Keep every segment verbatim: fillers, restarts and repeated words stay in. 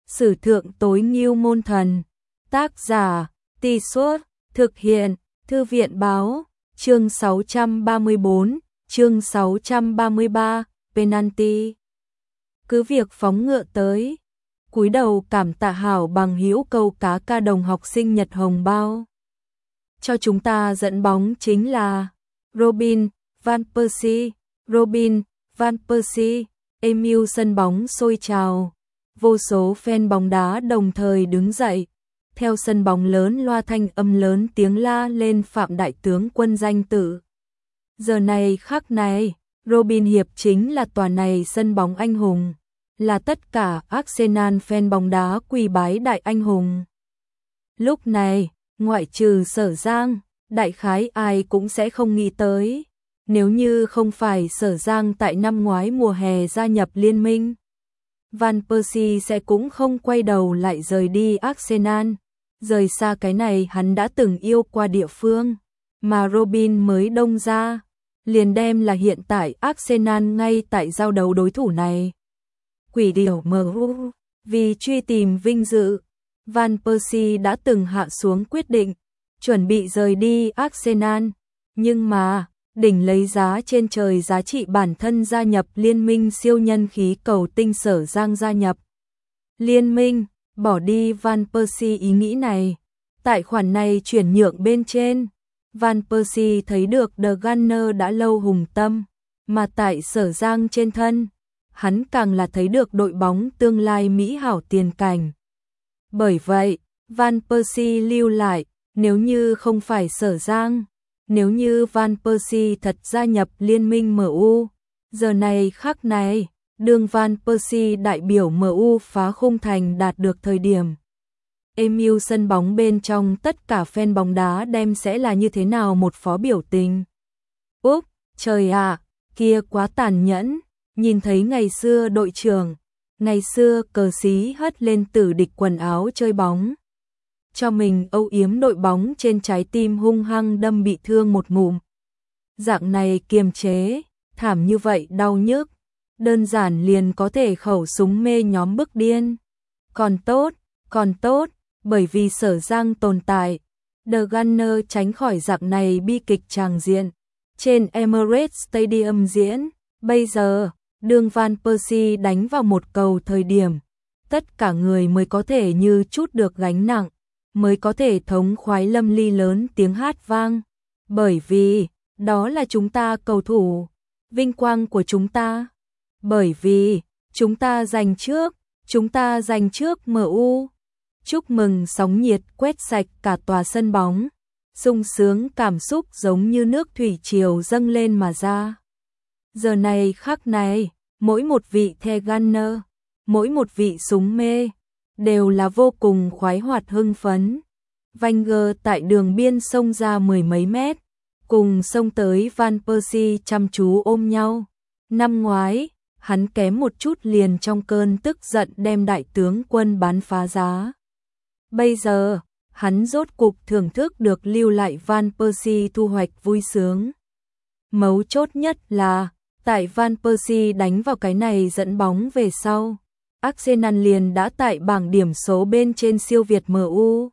Sử thượng tối ngưu môn thần. Tác giả, Tì Suốt, thực hiện, Thư viện báo, chương sáu trăm ba mươi tư, chương sáu trăm ba mươi ba, penalty. Cứ việc phóng ngựa tới, cúi đầu cảm tạ hảo bằng hữu câu cá ca đồng học sinh Nhật hồng bao. Cho chúng ta dẫn bóng chính là Robin Van Persie, Robin Van Persie, emu sân bóng sôi trào. Vô số fan bóng đá đồng thời đứng dậy, theo sân bóng lớn loa thanh âm lớn tiếng la lên Phạm đại tướng quân danh tự. Giờ này khắc này, Robin Hiệp chính là tòa này sân bóng anh hùng, là tất cả Arsenal fan bóng đá quỳ bái đại anh hùng. Lúc này, ngoại trừ Sở Giang, đại khái ai cũng sẽ không nghĩ tới, nếu như không phải Sở Giang tại năm ngoái mùa hè gia nhập liên minh, Van Persie sẽ cũng không quay đầu lại rời đi Arsenal, rời xa cái này hắn đã từng yêu qua địa phương, mà Robin mới đông ra, liền đem là hiện tại Arsenal ngay tại giao đấu đối thủ này. Quỷ điểu em u, vì truy tìm vinh dự, Van Persie đã từng hạ xuống quyết định, chuẩn bị rời đi Arsenal, nhưng mà, đỉnh lấy giá trên trời giá trị bản thân gia nhập liên minh siêu nhân khí cầu tinh Sở Giang gia nhập liên minh, bỏ đi Van Persie ý nghĩ này. Tại khoản này chuyển nhượng bên trên, Van Persie thấy được The Gunner đã lâu hùng tâm, mà tại Sở Giang trên thân, hắn càng là thấy được đội bóng tương lai mỹ hảo tiền cảnh. Bởi vậy, Van Persie lưu lại, nếu như không phải Sở Giang, nếu như Van Persie thật gia nhập liên minh em u, giờ này khắc này, đường Van Persie đại biểu em u phá khung thành đạt được thời điểm. emu sân bóng bên trong tất cả fan bóng đá đem sẽ là như thế nào một phó biểu tình. Úp, trời ạ, kia quá tàn nhẫn, nhìn thấy ngày xưa đội trưởng, ngày xưa cờ xí hất lên tử địch quần áo chơi bóng. Cho mình âu yếm đội bóng trên trái tim hung hăng đâm bị thương một ngụm. Dạng này kiềm chế, thảm như vậy đau nhức, đơn giản liền có thể khẩu súng mê nhóm bức điên. Còn tốt, còn tốt, bởi vì Sở Giang tồn tại, The Gunner tránh khỏi dạng này bi kịch tràng diện. Trên Emirates Stadium diễn, bây giờ, đường Van Persie đánh vào một cầu thời điểm, tất cả người mới có thể như chút được gánh nặng, mới có thể thống khoái lâm ly lớn tiếng hát vang, bởi vì, đó là chúng ta cầu thủ, vinh quang của chúng ta, bởi vì, chúng ta giành trước, chúng ta giành trước em u. Chúc mừng sóng nhiệt quét sạch cả tòa sân bóng, sung sướng cảm xúc giống như nước thủy triều dâng lên mà ra. Giờ này khắc này, mỗi một vị The Gunner, mỗi một vị súng mê, đều là vô cùng khoái hoạt hưng phấn. Wenger tại đường biên xông ra mười mấy mét, cùng xông tới Van Persie chăm chú ôm nhau. Năm ngoái, hắn kém một chút liền trong cơn tức giận đem đại tướng quân bán phá giá. Bây giờ, hắn rốt cục thưởng thức được lưu lại Van Persie thu hoạch vui sướng. Mấu chốt nhất là, tại Van Persie đánh vào cái này dẫn bóng về sau, Arsenal liền đã tại bảng điểm số bên trên siêu việt em u.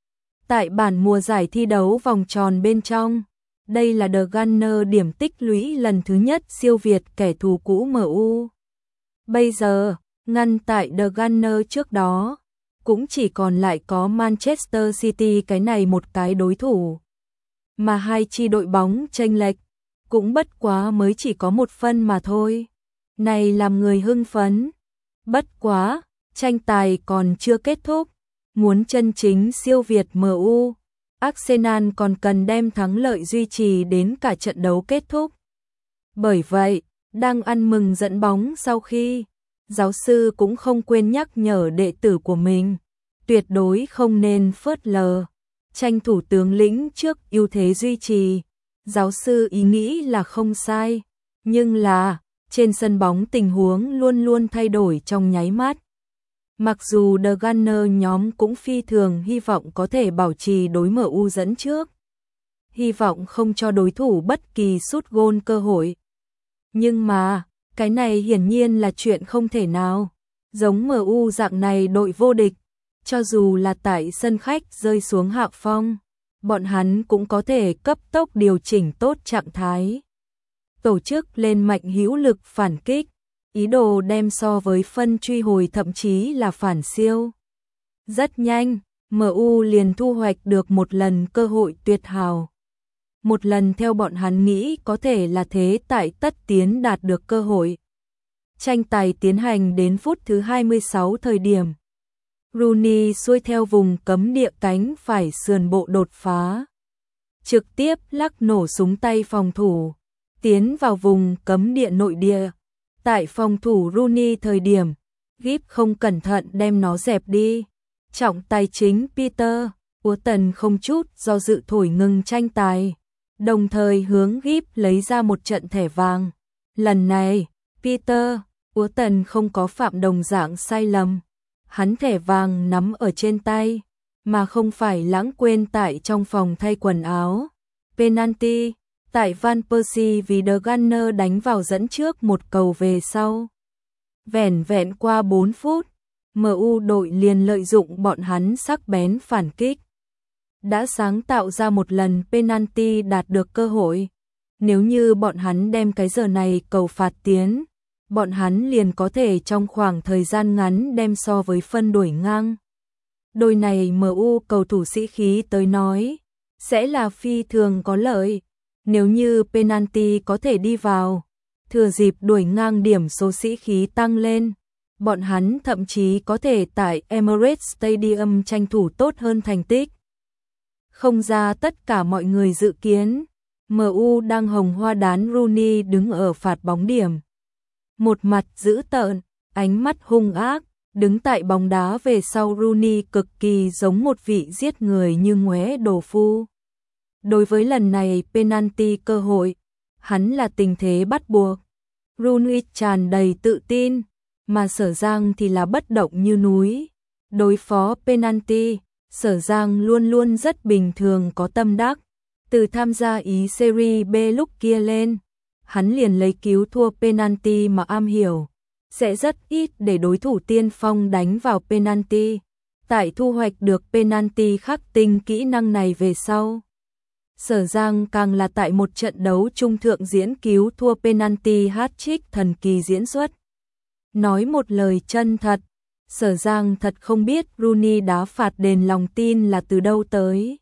Tại bản mùa giải thi đấu vòng tròn bên trong, đây là The Gunner điểm tích lũy lần thứ nhất siêu việt kẻ thù cũ em u. Bây giờ, ngăn tại The Gunner trước đó, cũng chỉ còn lại có Manchester City cái này một cái đối thủ. Mà hai chi đội bóng chênh lệch, cũng bất quá mới chỉ có một phân mà thôi. Này làm người hưng phấn. Bất quá, tranh tài còn chưa kết thúc, muốn chân chính siêu việt em u, Arsenal còn cần đem thắng lợi duy trì đến cả trận đấu kết thúc. Bởi vậy, đang ăn mừng dẫn bóng sau khi, giáo sư cũng không quên nhắc nhở đệ tử của mình, tuyệt đối không nên phớt lờ, tranh thủ tướng lĩnh trước ưu thế duy trì. Giáo sư ý nghĩ là không sai, nhưng là, trên sân bóng tình huống luôn luôn thay đổi trong nháy mắt. Mặc dù The Gunner nhóm cũng phi thường hy vọng có thể bảo trì đối em u dẫn trước, hy vọng không cho đối thủ bất kỳ sút gôn cơ hội. Nhưng mà, cái này hiển nhiên là chuyện không thể nào. Giống em u dạng này đội vô địch, cho dù là tại sân khách rơi xuống hạ phong, bọn hắn cũng có thể cấp tốc điều chỉnh tốt trạng thái. Tổ chức lên mạnh hữu lực phản kích, ý đồ đem so với phân truy hồi thậm chí là phản siêu. Rất nhanh, em u liền thu hoạch được một lần cơ hội tuyệt hảo. Một lần theo bọn hắn nghĩ có thể là thế tại tất tiến đạt được cơ hội. Tranh tài tiến hành đến phút thứ hai mươi sáu thời điểm. Rooney xuôi theo vùng cấm địa cánh phải sườn bộ đột phá. Trực tiếp lắc nổ súng tay phòng thủ, tiến vào vùng cấm địa nội địa. Tại phòng thủ Rooney thời điểm, Gibbs không cẩn thận đem nó dẹp đi. Trọng tài chính Peter Walton không chút do dự thổi ngừng tranh tài, đồng thời hướng Gibbs lấy ra một trận thẻ vàng. Lần này, Peter Walton không có phạm đồng dạng sai lầm. Hắn thẻ vàng nắm ở trên tay, mà không phải lãng quên tại trong phòng thay quần áo. Penalty, tại Van Persie vì The Gunner đánh vào dẫn trước một cầu về sau. Vẻn vẹn qua bốn phút, em u đội liền lợi dụng bọn hắn sắc bén phản kích. Đã sáng tạo ra một lần penalty đạt được cơ hội. Nếu như bọn hắn đem cái giờ này cầu phạt tiến, bọn hắn liền có thể trong khoảng thời gian ngắn đem so với phân đuổi ngang. Đôi này em u cầu thủ sĩ khí tới nói, sẽ là phi thường có lợi. Nếu như penalty có thể đi vào, thừa dịp đuổi ngang điểm số sĩ khí tăng lên, bọn hắn thậm chí có thể tại Emirates Stadium tranh thủ tốt hơn thành tích. Không ra tất cả mọi người dự kiến, em u đang hồng hoa đán Rooney đứng ở phạt bóng điểm. Một mặt dữ tợn, ánh mắt hung ác, đứng tại bóng đá về sau Rooney cực kỳ giống một vị giết người như ngoé đồ phu. Đối với lần này penalty cơ hội, hắn là tình thế bắt buộc. Rooney tràn đầy tự tin, mà Sở Giang thì là bất động như núi. Đối phó penalty, Sở Giang luôn luôn rất bình thường có tâm đắc. Từ tham gia Ý Serie B lúc kia lên, hắn liền lấy cứu thua penalty mà am hiểu. Sẽ rất ít để đối thủ tiên phong đánh vào penalty. Tại thu hoạch được penalty khắc tinh kỹ năng này về sau, Sở Giang càng là tại một trận đấu trung thượng diễn cứu thua penalty hat-trick thần kỳ diễn xuất. Nói một lời chân thật, Sở Giang thật không biết Rooney đá phạt đền lòng tin là từ đâu tới.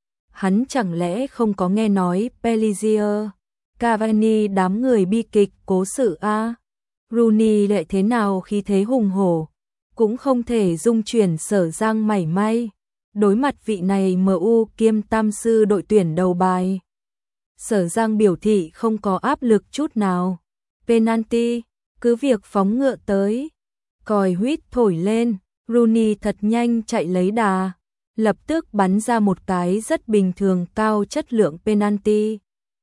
Hắn chẳng lẽ không có nghe nói Pellissier, Cavani đám người bi kịch cố sự a? À? Rooney lại thế nào khi thế hùng hổ, cũng không thể dung chuyển Sở Giang mảy may. Đối mặt vị này em u kiêm tam sư đội tuyển đầu bài, Sở Giang biểu thị không có áp lực chút nào. Penalty, cứ việc phóng ngựa tới. Còi huýt thổi lên, Rooney thật nhanh chạy lấy đà, lập tức bắn ra một cái rất bình thường cao chất lượng penalty.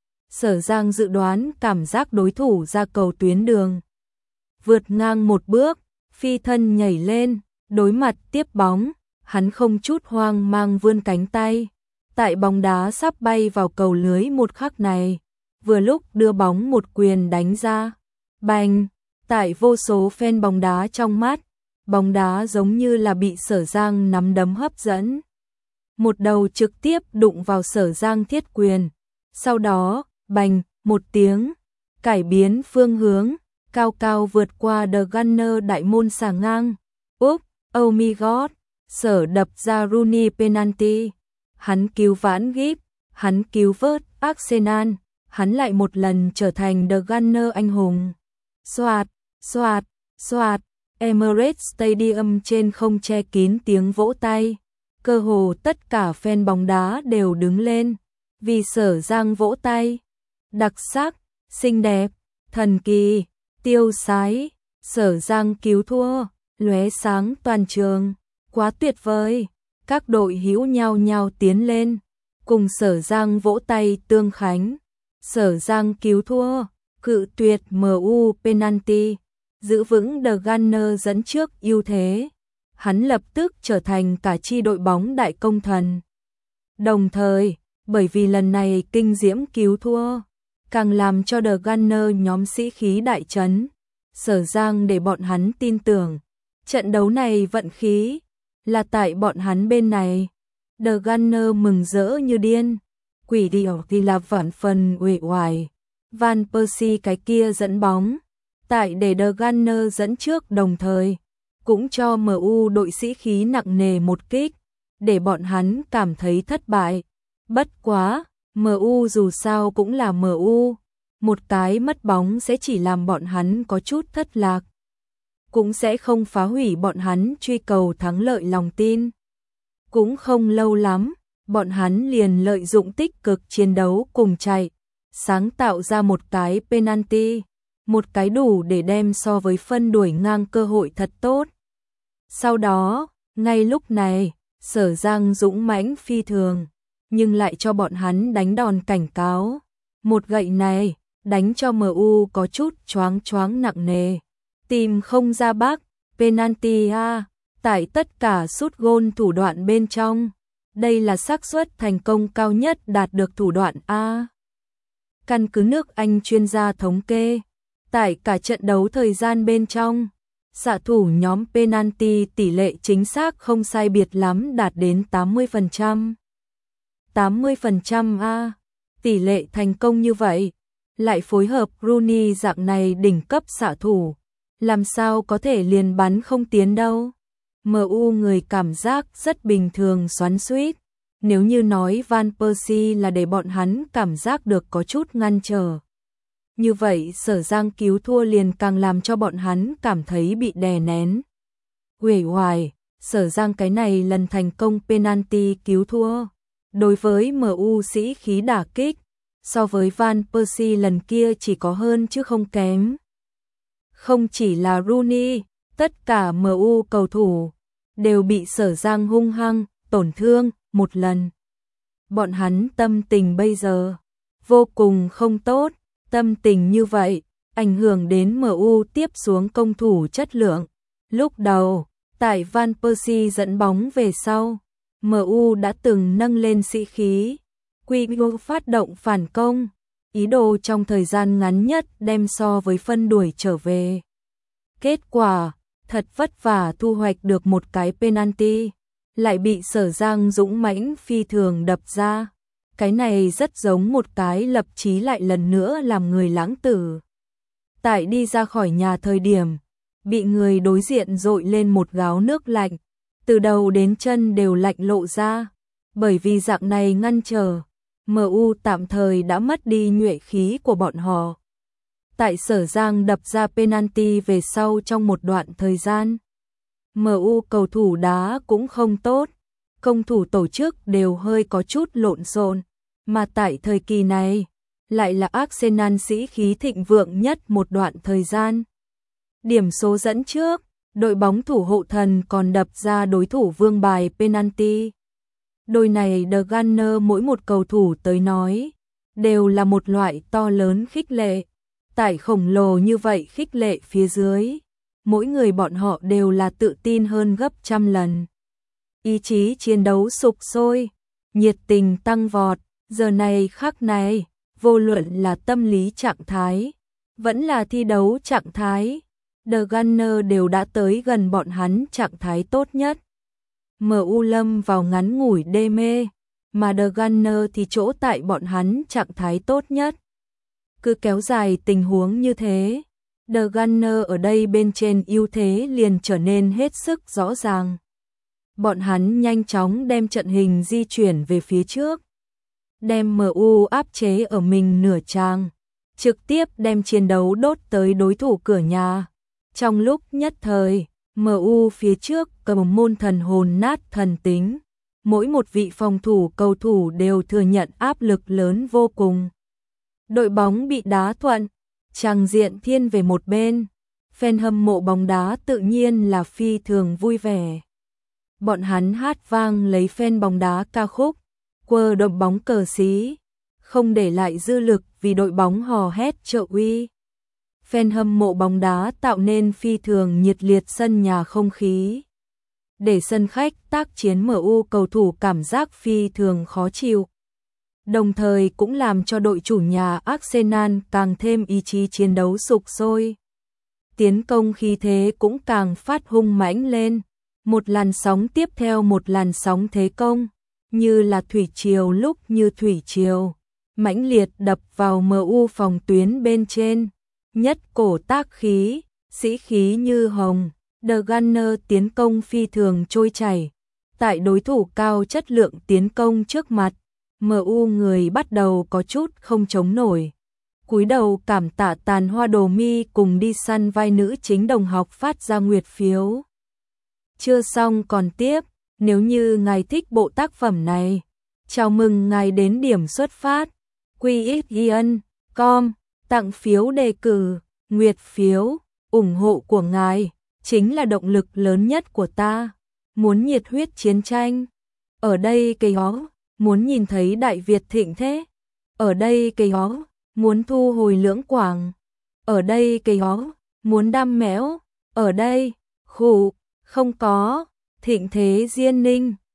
Sở Giang dự đoán cảm giác đối thủ ra cầu tuyến đường, vượt ngang một bước, phi thân nhảy lên, đối mặt tiếp bóng. Hắn không chút hoang mang vươn cánh tay. Tại bóng đá sắp bay vào cầu lưới một khắc này, vừa lúc đưa bóng một quyền đánh ra. Bành! Tại vô số fan bóng đá trong mắt, bóng đá giống như là bị Sở Giang nắm đấm hấp dẫn. Một đầu trực tiếp đụng vào Sở Giang thiết quyền. Sau đó, bành, một tiếng, cải biến phương hướng, cao cao vượt qua The Gunner đại môn xà ngang. Úp, oh my god! Sở đập ra Rooney penalty. Hắn cứu vãn Gibbs, hắn cứu vớt Arsenal, hắn lại một lần trở thành The Gunner anh hùng. Xoạt, xoạt, xoạt, Emirates Stadium trên không che kín tiếng vỗ tay. Cơ hồ tất cả fan bóng đá đều đứng lên, vì Sở Giang vỗ tay. Đặc sắc, xinh đẹp, thần kỳ, tiêu sái, Sở Giang cứu thua, lóe sáng toàn trường. Quá tuyệt vời, các đội hữu nhau nhau tiến lên, cùng Sở Giang vỗ tay tương khánh. Sở Giang cứu thua, cự tuyệt em u penalty, giữ vững The Gunner dẫn trước ưu thế. Hắn lập tức trở thành cả chi đội bóng đại công thần. Đồng thời, bởi vì lần này kinh diễm cứu thua, càng làm cho The Gunner nhóm sĩ khí đại chấn. Sở Giang để bọn hắn tin tưởng, Trận đấu này vận khí là tại bọn hắn bên này. The Gunner mừng rỡ như điên. Quỷ điểu thì là vạn phần uể oải. Van Persie cái kia dẫn bóng. Tại để The Gunner dẫn trước đồng thời. Cũng cho em u đội sĩ khí nặng nề một kích. Để bọn hắn cảm thấy thất bại. Bất quá, em u dù sao cũng là em u. Một cái mất bóng sẽ chỉ làm bọn hắn có chút thất lạc. Cũng sẽ không phá hủy bọn hắn truy cầu thắng lợi lòng tin. Cũng không lâu lắm, bọn hắn liền lợi dụng tích cực chiến đấu cùng chạy, sáng tạo ra một cái penalty, một cái đủ để đem so với phân đuổi ngang cơ hội thật tốt. Sau đó, ngay lúc này, Sở Giang dũng mãnh phi thường, nhưng lại cho bọn hắn đánh đòn cảnh cáo. Một gậy này, đánh cho em u có chút choáng choáng nặng nề. Tìm không ra bác, penalty a, tại tất cả sút gôn thủ đoạn bên trong. Đây là xác suất thành công cao nhất đạt được thủ đoạn A. Căn cứ nước Anh chuyên gia thống kê, tại cả trận đấu thời gian bên trong, xạ thủ nhóm penalty tỷ lệ chính xác không sai biệt lắm đạt đến tám mươi phần trăm. tám mươi phần trăm A, tỷ lệ thành công như vậy, lại phối hợp Rooney dạng này đỉnh cấp xạ thủ, làm sao có thể liền bắn không tiến đâu. em u người cảm giác rất bình thường xoắn xuýt. Nếu như nói Van Persie là để bọn hắn cảm giác được có chút ngăn trở. Như vậy Sở Giang cứu thua liền càng làm cho bọn hắn cảm thấy bị đè nén. Uể oải, Sở Giang cái này lần thành công penalty cứu thua. Đối với em u sĩ khí đả kích, so với Van Persie lần kia chỉ có hơn chứ không kém. Không chỉ là Rooney, tất cả em u cầu thủ đều bị Sở Giang hung hăng tổn thương một lần. Bọn hắn tâm tình bây giờ vô cùng không tốt, tâm tình như vậy ảnh hưởng đến em u tiếp xuống công thủ chất lượng. Lúc đầu, tại Van Persie dẫn bóng về sau, em u đã từng nâng lên sĩ khí, quy mô phát động phản công, ý đồ trong thời gian ngắn nhất đem so với phân đuổi trở về. Kết quả, thật vất vả thu hoạch được một cái penalty, lại bị Sở Giang dũng mãnh phi thường đập ra. Cái này rất giống một cái lập chí lại lần nữa làm người lãng tử. Tại đi ra khỏi nhà thời điểm, bị người đối diện dội lên một gáo nước lạnh, từ đầu đến chân đều lạnh lộ ra. Bởi vì dạng này ngăn trở, em u tạm thời đã mất đi nhuệ khí của bọn họ. Tại Sở Giang đập ra penalty về sau trong một đoạn thời gian, em u cầu thủ đá cũng không tốt, công thủ tổ chức đều hơi có chút lộn xộn, mà tại thời kỳ này, lại là Arsenal sĩ khí thịnh vượng nhất một đoạn thời gian. Điểm số dẫn trước, đội bóng thủ hộ thần còn đập ra đối thủ vương bài penalty. Đôi này The Gunner mỗi một cầu thủ tới nói, đều là một loại to lớn khích lệ. Tại khổng lồ như vậy khích lệ phía dưới, mỗi người bọn họ đều là tự tin hơn gấp trăm lần. Ý chí chiến đấu sục sôi, nhiệt tình tăng vọt, giờ này khắc này, vô luận là tâm lý trạng thái, vẫn là thi đấu trạng thái, The Gunner đều đã tới gần bọn hắn trạng thái tốt nhất. em u lâm vào ngắn ngủi đê mê, mà The Gunner thì chỗ tại bọn hắn trạng thái tốt nhất. Cứ kéo dài tình huống như thế, The Gunner ở đây bên trên ưu thế liền trở nên hết sức rõ ràng. Bọn hắn nhanh chóng đem trận hình di chuyển về phía trước, đem em u áp chế ở mình nửa trang, trực tiếp đem chiến đấu đốt tới đối thủ cửa nhà. Trong lúc nhất thời, em u phía trước cầm môn thần hồn nát thần tính, mỗi một vị phòng thủ cầu thủ đều thừa nhận áp lực lớn vô cùng. Đội bóng bị đá thuận, tràng diện thiên về một bên, fan hâm mộ bóng đá tự nhiên là phi thường vui vẻ. Bọn hắn hát vang lấy fan bóng đá ca khúc, quơ đội bóng cờ xí, không để lại dư lực vì đội bóng hò hét trợ uy. Fan hâm mộ bóng đá tạo nên phi thường nhiệt liệt sân nhà không khí, để sân khách tác chiến em u cầu thủ cảm giác phi thường khó chịu. Đồng thời cũng làm cho đội chủ nhà Arsenal càng thêm ý chí chiến đấu sục sôi. tiến công khí thế cũng càng phát hung mãnh lên. Một làn sóng tiếp theo một làn sóng thế công, như là thủy triều lúc như thủy triều, mãnh liệt đập vào em u phòng tuyến bên trên. Nhất cổ tác khí, sĩ khí như hồng, The Gunner tiến công phi thường trôi chảy. Tại đối thủ cao chất lượng tiến công trước mặt, em u người bắt đầu có chút không chống nổi. Cúi đầu cảm tạ Tàn Hoa Đồ Mi cùng đi săn vai nữ chính đồng học phát ra nguyệt phiếu. Chưa xong còn tiếp, nếu như ngài thích bộ tác phẩm này, chào mừng ngài đến điểm xuất phát quy ích ion chấm com, tặng phiếu đề cử, nguyệt phiếu, ủng hộ của ngài chính là động lực lớn nhất của ta. Muốn nhiệt huyết chiến tranh, ở đây cây ó, muốn nhìn thấy Đại Việt thịnh thế, ở đây cây ó, muốn thu hồi Lưỡng Quảng, ở đây cây ó, muốn đam mẽo, ở đây, khủ, không có, thịnh thế Diên Ninh.